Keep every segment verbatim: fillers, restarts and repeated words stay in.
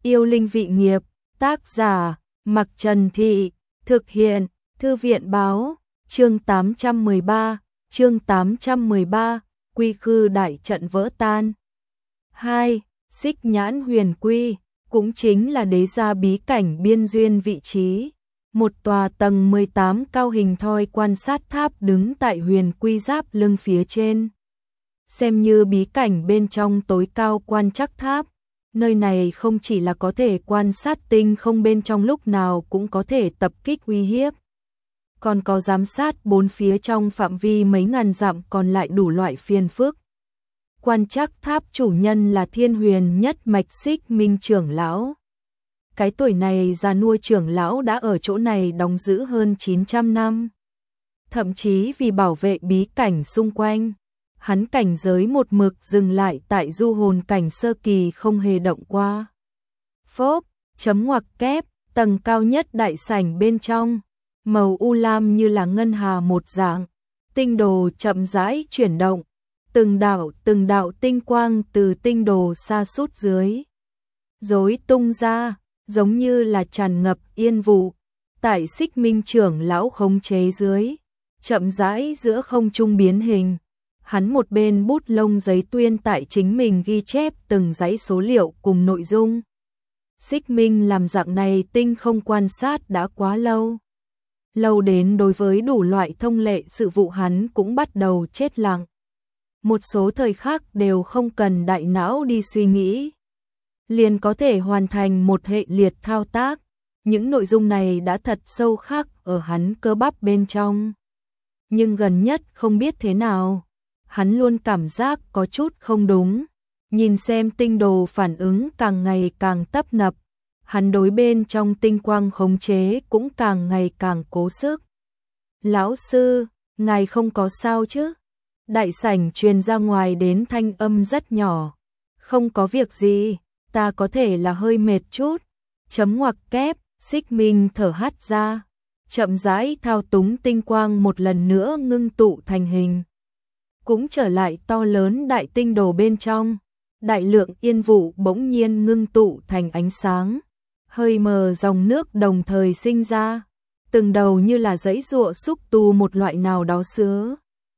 Yêu linh vị nghiệp, tác giả, Mặc Trần Thị, thực hiện, Thư viện báo, chương tám trăm mười ba, chương tám trăm mười ba, quy khư đại trận vỡ tan. hai. Xích nhãn huyền quy, cũng chính là đế gia bí cảnh biên duyên vị trí. Một tòa tầng mười tám cao hình thoi quan sát tháp đứng tại huyền quy giáp lưng phía trên. Xem như bí cảnh bên trong tối cao quan trắc tháp, nơi này không chỉ là có thể quan sát tinh không bên trong lúc nào cũng có thể tập kích uy hiếp, còn có giám sát bốn phía trong phạm vi mấy ngàn dặm còn lại đủ loại phiền phức. Quan trắc tháp chủ nhân là Thiên Huyền nhất mạch Xích Minh trưởng lão. Cái tuổi này già nua trưởng lão đã ở chỗ này đóng giữ hơn chín trăm năm. Thậm chí vì bảo vệ bí cảnh xung quanh, hắn cảnh giới một mực dừng lại tại du hồn cảnh sơ kỳ không hề động qua. Phốp, chấm ngoặc kép, tầng cao nhất đại sảnh bên trong, màu u lam như là ngân hà một dạng, tinh đồ chậm rãi chuyển động, từng đạo từng đạo tinh quang từ tinh đồ sa sút dưới rối tung ra, giống như là tràn ngập yên vụ, tại Xích Minh trưởng lão khống chế dưới, chậm rãi giữa không trung biến hình. Hắn một bên bút lông giấy tuyên tại chính mình ghi chép từng dãy số liệu cùng nội dung. Xích Minh làm dạng này tinh không quan sát đã quá lâu. Lâu đến đối với đủ loại thông lệ sự vụ hắn cũng bắt đầu chết lặng. Một số thời khắc đều không cần đại não đi suy nghĩ, liền có thể hoàn thành một hệ liệt thao tác. Những nội dung này đã thật sâu khắc ở hắn cơ bắp bên trong. Nhưng gần nhất không biết thế nào, hắn luôn cảm giác có chút không đúng. Nhìn xem tinh đồ phản ứng càng ngày càng tấp nập, hắn đối bên trong tinh quang khống chế cũng càng ngày càng cố sức. Lão sư, ngài không có sao chứ? Đại sảnh truyền ra ngoài đến thanh âm rất nhỏ. Không có việc gì, ta có thể là hơi mệt chút. Chấm ngoặc kép, Xích Minh thở hắt ra, chậm rãi thao túng tinh quang một lần nữa ngưng tụ thành hình. Cũng trở lại to lớn đại tinh đồ bên trong, đại lượng yên vụ bỗng nhiên ngưng tụ thành ánh sáng, hơi mờ dòng nước đồng thời sinh ra, từng đầu như là dãy giụa xúc tu một loại nào đó sứa.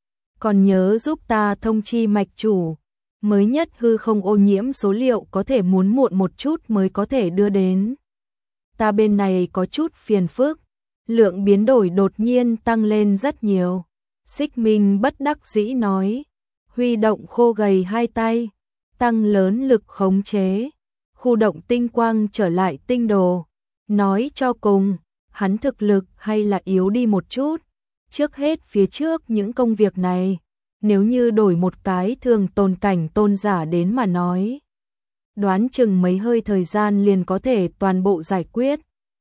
Còn nhớ giúp ta thông chi mạch chủ, mới nhất hư không ô nhiễm số liệu có thể muốn muộn một chút mới có thể đưa đến. Ta bên này có chút phiền phức, lượng biến đổi đột nhiên tăng lên rất nhiều. Xích Minh bất đắc dĩ nói, huy động khô gầy hai tay, tăng lớn lực khống chế, khu động tinh quang trở lại tinh đồ. Nói cho cùng, hắn thực lực hay là yếu đi một chút. Trước hết phía trước những công việc này, nếu như đổi một cái thường tồn cảnh tôn giả đến mà nói, đoán chừng mấy hơi thời gian liền có thể toàn bộ giải quyết.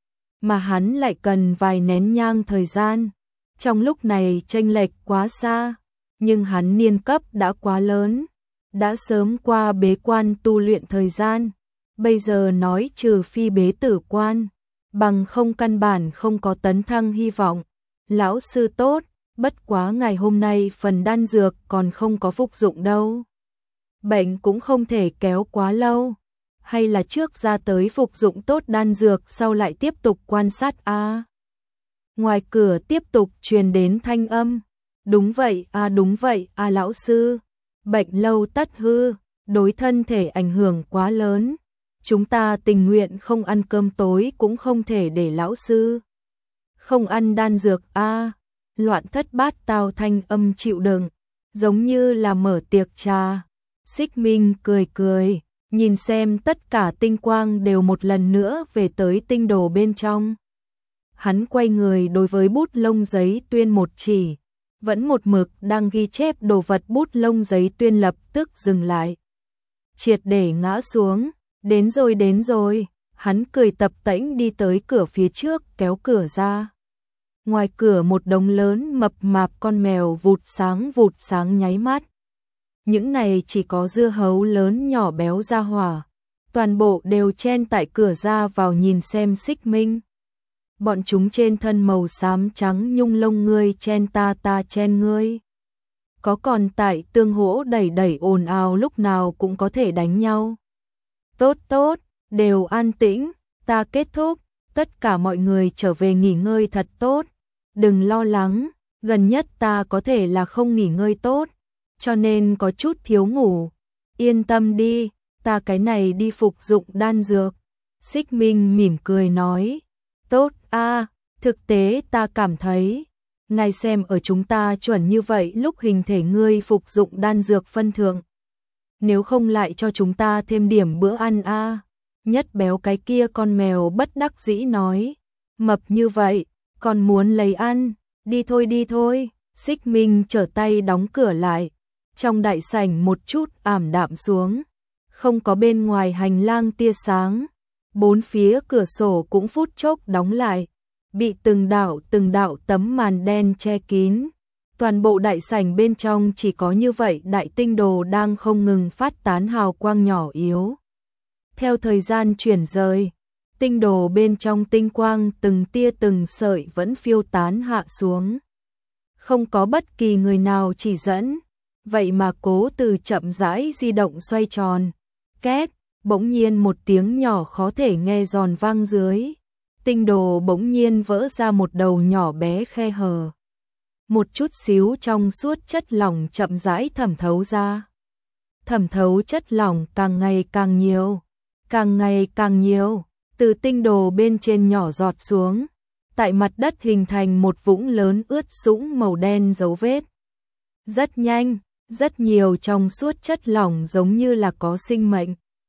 Mà hắn lại cần vài nén nhang thời gian. Trong lúc này chênh lệch quá xa, nhưng hắn niên cấp đã quá lớn, đã sớm qua bế quan tu luyện thời gian, bây giờ nói trừ phi bế tử quan, bằng không căn bản không có tấn thăng hy vọng. Lão sư tốt, bất quá ngày hôm nay phần đan dược còn không có phục dụng đâu. Bệnh cũng không thể kéo quá lâu, hay là trước ra tới phục dụng tốt đan dược sau lại tiếp tục quan sát a. À. Ngoài cửa tiếp tục truyền đến thanh âm. Đúng vậy, à đúng vậy, à lão sư. Bệnh lâu tất hư, đối thân thể ảnh hưởng quá lớn. Chúng ta tình nguyện không ăn cơm tối cũng không thể để lão sư không ăn đan dược a. À. Loạn thất bát tao thanh âm chịu đựng, giống như là mở tiệc trà. Xích Minh cười cười, nhìn xem tất cả tinh quang đều một lần nữa về tới tinh đồ bên trong. Hắn quay người đối với bút lông giấy tuyên một chỉ, vẫn một mực đang ghi chép đồ vật bút lông giấy tuyên lập tức dừng lại. Triệt để ngã xuống, đến rồi đến rồi, hắn cười tập tễnh đi tới cửa phía trước kéo cửa ra. Ngoài cửa một đống lớn mập mạp con mèo vụt sáng vụt sáng nháy mắt. Những này chỉ có dưa hấu lớn nhỏ béo ra hỏa, toàn bộ đều chen tại cửa ra vào nhìn xem Xích Minh. Bọn chúng trên thân màu xám trắng nhung lông ngươi chen ta ta chen ngươi. Có còn tại tương hỗ đẩy đẩy ồn ào lúc nào cũng có thể đánh nhau. Tốt tốt, đều an tĩnh, ta kết thúc, tất cả mọi người trở về nghỉ ngơi thật tốt, đừng lo lắng, gần nhất ta có thể là không nghỉ ngơi tốt, cho nên có chút thiếu ngủ, yên tâm đi, ta cái này đi phục dụng đan dược. Xích Minh mỉm cười nói, tốt a, thực tế ta cảm thấy, ngài xem ở chúng ta chuẩn như vậy lúc hình thể ngươi phục dụng đan dược phân thượng. Nếu không lại cho chúng ta thêm điểm bữa ăn a. Nhất béo cái kia con mèo bất đắc dĩ nói, mập như vậy, còn muốn lấy ăn, đi thôi đi thôi. Xích Minh trở tay đóng cửa lại, trong đại sảnh một chút ảm đạm xuống, không có bên ngoài hành lang tia sáng, bốn phía cửa sổ cũng phút chốc đóng lại, bị từng đạo từng đạo tấm màn đen che kín. Toàn bộ đại sảnh bên trong chỉ có như vậy đại tinh đồ đang không ngừng phát tán hào quang nhỏ yếu. Theo thời gian chuyển rời, tinh đồ bên trong tinh quang từng tia từng sợi vẫn phiêu tán hạ xuống. Không có bất kỳ người nào chỉ dẫn, vậy mà Cố Từ chậm rãi di động xoay tròn. Két, bỗng nhiên một tiếng nhỏ khó thể nghe giòn vang dưới. Tinh đồ bỗng nhiên vỡ ra một đầu nhỏ bé khe hở. Một chút xíu trong suốt chất lỏng chậm rãi thẩm thấu ra. Thẩm thấu chất lỏng càng ngày càng nhiều, càng ngày càng nhiều, từ tinh đồ bên trên nhỏ giọt xuống, tại mặt đất hình thành một vũng lớn ướt sũng màu đen dấu vết. Rất nhanh, rất nhiều trong suốt chất lỏng giống như là có sinh mệnh.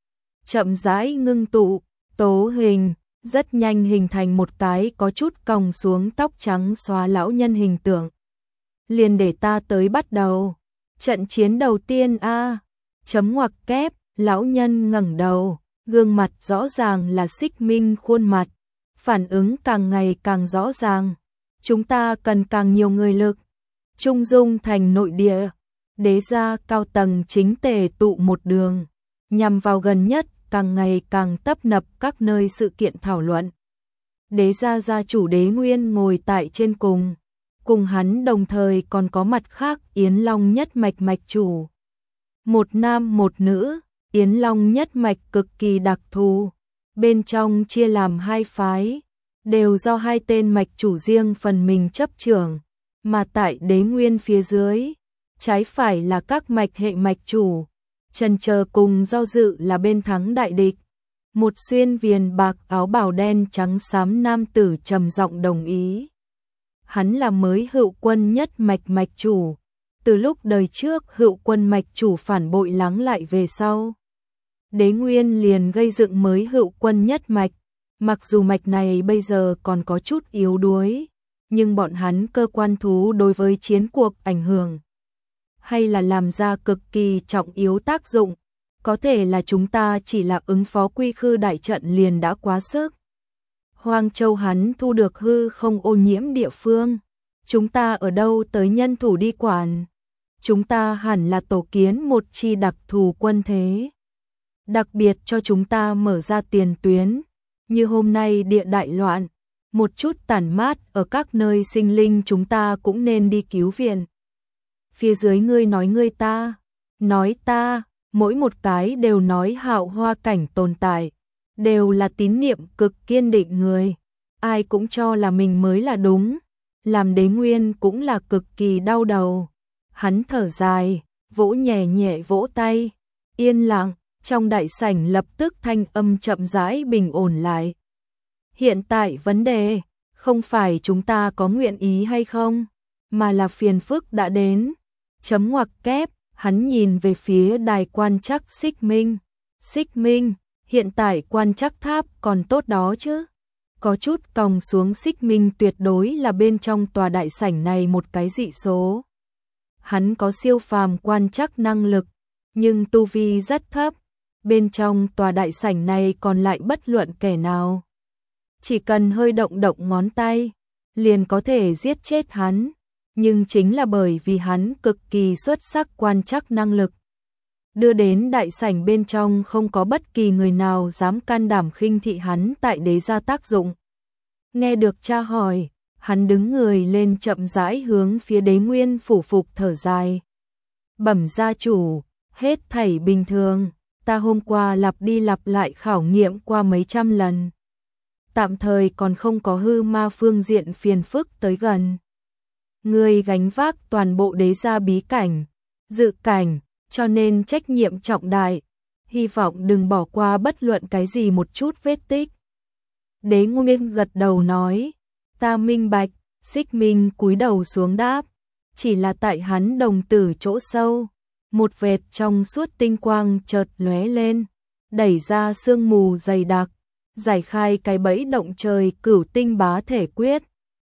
Chậm rãi ngưng tụ, tố hình, rất nhanh hình thành một cái có chút còng xuống tóc trắng xóa lão nhân hình tượng. Liền để ta tới bắt đầu. Trận chiến đầu tiên a. Chấm ngoặc kép, lão nhân ngẩng đầu, gương mặt rõ ràng là Xích Minh khuôn mặt, phản ứng càng ngày càng rõ ràng. Chúng ta cần càng nhiều người lực. Trung dung thành nội địa, đế gia cao tầng chính tề tụ một đường, nhằm vào gần nhất càng ngày càng tấp nập các nơi sự kiện thảo luận. Đế gia gia chủ Đế Nguyên ngồi tại trên cùng, cùng hắn đồng thời còn có mặt khác Yến Long nhất mạch mạch chủ. Một nam một nữ, Yến Long nhất mạch cực kỳ đặc thù, bên trong chia làm hai phái, đều do hai tên mạch chủ riêng phần mình chấp trưởng, mà tại Đế Nguyên phía dưới, trái phải là các mạch hệ mạch chủ, chần chờ cùng do dự là bên thắng đại địch. Một xuyên viền bạc áo bào đen trắng xám nam tử trầm giọng đồng ý. Hắn là mới Hựu Quân nhất mạch mạch chủ, từ lúc đời trước Hựu Quân mạch chủ phản bội lắng lại về sau, Đế Nguyên liền gây dựng mới Hựu Quân nhất mạch, mặc dù mạch này bây giờ còn có chút yếu đuối, nhưng bọn hắn cơ quan thú đối với chiến cuộc ảnh hưởng hay là làm ra cực kỳ trọng yếu tác dụng, có thể là chúng ta chỉ là ứng phó quy khư đại trận liền đã quá sức. Hoang Châu hắn thu được hư không ô nhiễm địa phương, chúng ta ở đâu tới nhân thủ đi quản, chúng ta hẳn là tổ kiến một chi đặc thù quân thế, đặc biệt cho chúng ta mở ra tiền tuyến, như hôm nay địa đại loạn, một chút tản mát ở các nơi sinh linh chúng ta cũng nên đi cứu viện. Phía dưới ngươi nói ngươi ta, nói ta, mỗi một cái đều nói hạo hoa cảnh tồn tại, đều là tín niệm cực kiên định người, ai cũng cho là mình mới là đúng, làm Đế Nguyên cũng là cực kỳ đau đầu. Hắn thở dài, vỗ nhẹ nhẹ vỗ tay, yên lặng, trong đại sảnh lập tức thanh âm chậm rãi bình ổn lại. Hiện tại vấn đề, không phải chúng ta có nguyện ý hay không, mà là phiền phức đã đến. Chấm ngoặc kép, hắn nhìn về phía đài quan trắc Xích Minh. Xích Minh, hiện tại quan trắc tháp còn tốt đó chứ? Có chút còng xuống. Xích Minh tuyệt đối là bên trong tòa đại sảnh này một cái dị số. Hắn có siêu phàm quan trắc năng lực, nhưng tu vi rất thấp. Bên trong tòa đại sảnh này còn lại bất luận kẻ nào, chỉ cần hơi động động ngón tay, liền có thể giết chết hắn. Nhưng chính là bởi vì hắn cực kỳ xuất sắc quan trắc năng lực, đưa đến đại sảnh bên trong không có bất kỳ người nào dám can đảm khinh thị hắn tại đế gia tác dụng. Nghe được cha hỏi, hắn đứng người lên chậm rãi hướng phía Đế Nguyên phủ phục thở dài. Bẩm gia chủ, hết thảy bình thường, ta hôm qua lặp đi lặp lại khảo nghiệm qua mấy trăm lần. Tạm thời còn không có hư ma phương diện phiền phức tới gần. Ngươi gánh vác toàn bộ đế gia bí cảnh, dự cảnh, cho nên trách nhiệm trọng đại, hy vọng đừng bỏ qua bất luận cái gì một chút vết tích. Đế Nguyên gật đầu nói, ta minh bạch. Xích Minh cúi đầu xuống đáp, chỉ là tại hắn đồng tử chỗ sâu, một vệt trong suốt tinh quang chợt lóe lên, đẩy ra sương mù dày đặc, giải khai cái bẫy động trời cửu tinh bá thể quyết,